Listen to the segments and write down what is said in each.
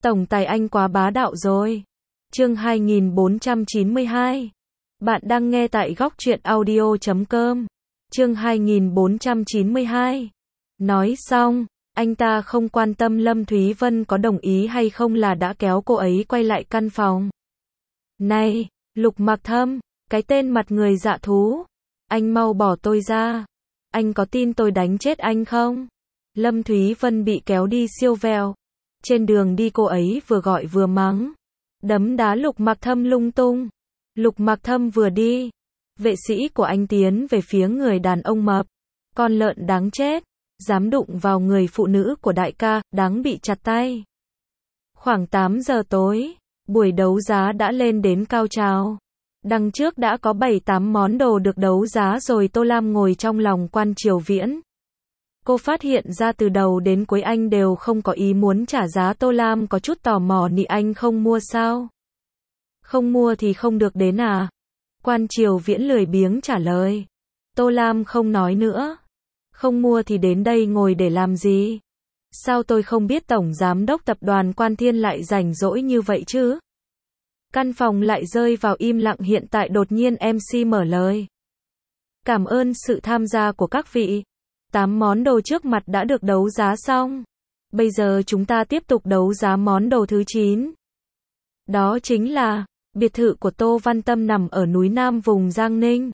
Tổng tài anh quá bá đạo rồi. Chương 2492. Bạn đang nghe tại góc truyện audio.com. Chương 2492. Nói xong, anh ta không quan tâm Lâm Thúy Vân có đồng ý hay không là đã kéo cô ấy quay lại căn phòng. Này, Lục Mặc Thâm, cái tên mặt người dạ thú, anh mau bỏ tôi ra. Anh có tin tôi đánh chết anh không? Lâm Thúy Vân bị kéo đi siêu vẹo. Trên đường đi cô ấy vừa gọi vừa mắng, đấm đá Lục Mặc Thâm lung tung. Lục Mặc Thâm vừa đi, vệ sĩ của anh tiến về phía người đàn ông mập. Con lợn đáng chết, dám đụng vào người phụ nữ của đại ca, đáng bị chặt tay. Khoảng 8 giờ tối, buổi đấu giá đã lên đến cao trào. Đằng trước đã có 7-8 món đồ được đấu giá rồi. Tô Lam ngồi trong lòng Quan Triều Viễn. Cô phát hiện ra từ đầu đến cuối anh đều không có ý muốn trả giá. Tô Lam có chút tò mò, nị anh không mua sao? Không mua thì không được đến à? Quan Triều Viễn lười biếng trả lời. Tô Lam không nói nữa. Không mua thì đến đây ngồi để làm gì? Sao tôi không biết tổng giám đốc tập đoàn Quan Thiên lại rảnh rỗi như vậy chứ? Căn phòng lại rơi vào im lặng. Hiện tại đột nhiên MC mở lời. Cảm ơn sự tham gia của các vị. 8 món đồ trước mặt đã được đấu giá xong. Bây giờ chúng ta tiếp tục đấu giá món đồ thứ 9. Đó chính là biệt thự của Tô Văn Tâm nằm ở núi Nam vùng Giang Ninh.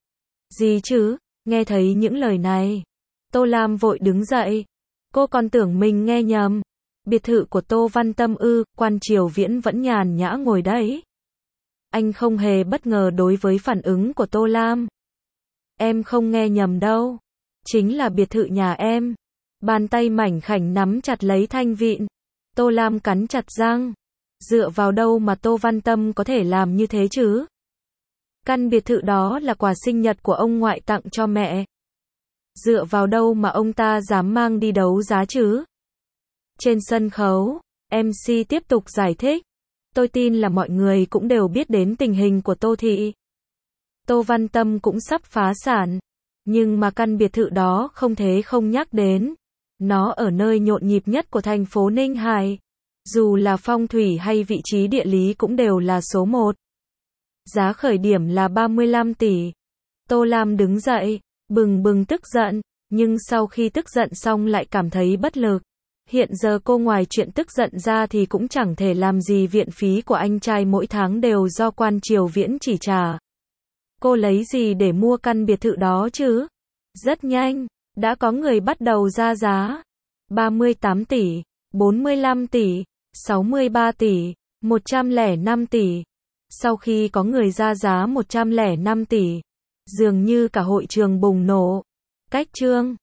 Gì chứ? Nghe thấy những lời này, Tô Lam vội đứng dậy. Cô còn tưởng mình nghe nhầm. Biệt thự của Tô Văn Tâm ư? Quan Triều Viễn vẫn nhàn nhã ngồi đấy. Anh không hề bất ngờ đối với phản ứng của Tô Lam. Em không nghe nhầm đâu. Chính là biệt thự nhà em. Bàn tay mảnh khảnh nắm chặt lấy thanh vịn. Tô Lam cắn chặt răng. Dựa vào đâu mà Tô Văn Tâm có thể làm như thế chứ? Căn biệt thự đó là quà sinh nhật của ông ngoại tặng cho mẹ. Dựa vào đâu mà ông ta dám mang đi đấu giá chứ? Trên sân khấu, MC tiếp tục giải thích. Tôi tin là mọi người cũng đều biết đến tình hình của Tô Thị. Tô Văn Tâm cũng sắp phá sản. Nhưng mà căn biệt thự đó không thể không nhắc đến. Nó ở nơi nhộn nhịp nhất của thành phố Ninh Hải. Dù là phong thủy hay vị trí địa lý cũng đều là số 1. Giá khởi điểm là 35 tỷ. Tô Lam đứng dậy, bừng bừng tức giận. Nhưng sau khi tức giận xong lại cảm thấy bất lực. Hiện giờ cô ngoài chuyện tức giận ra thì cũng chẳng thể làm gì. Viện phí của anh trai mỗi tháng đều do Quan Triều Viễn chỉ trả. Cô lấy gì để mua căn biệt thự đó chứ? Rất nhanh, đã có người bắt đầu ra giá. 38 tỷ, 45 tỷ, 63 tỷ, 105 tỷ. Sau khi có người ra giá 105 tỷ, dường như cả hội trường bùng nổ. Cách chương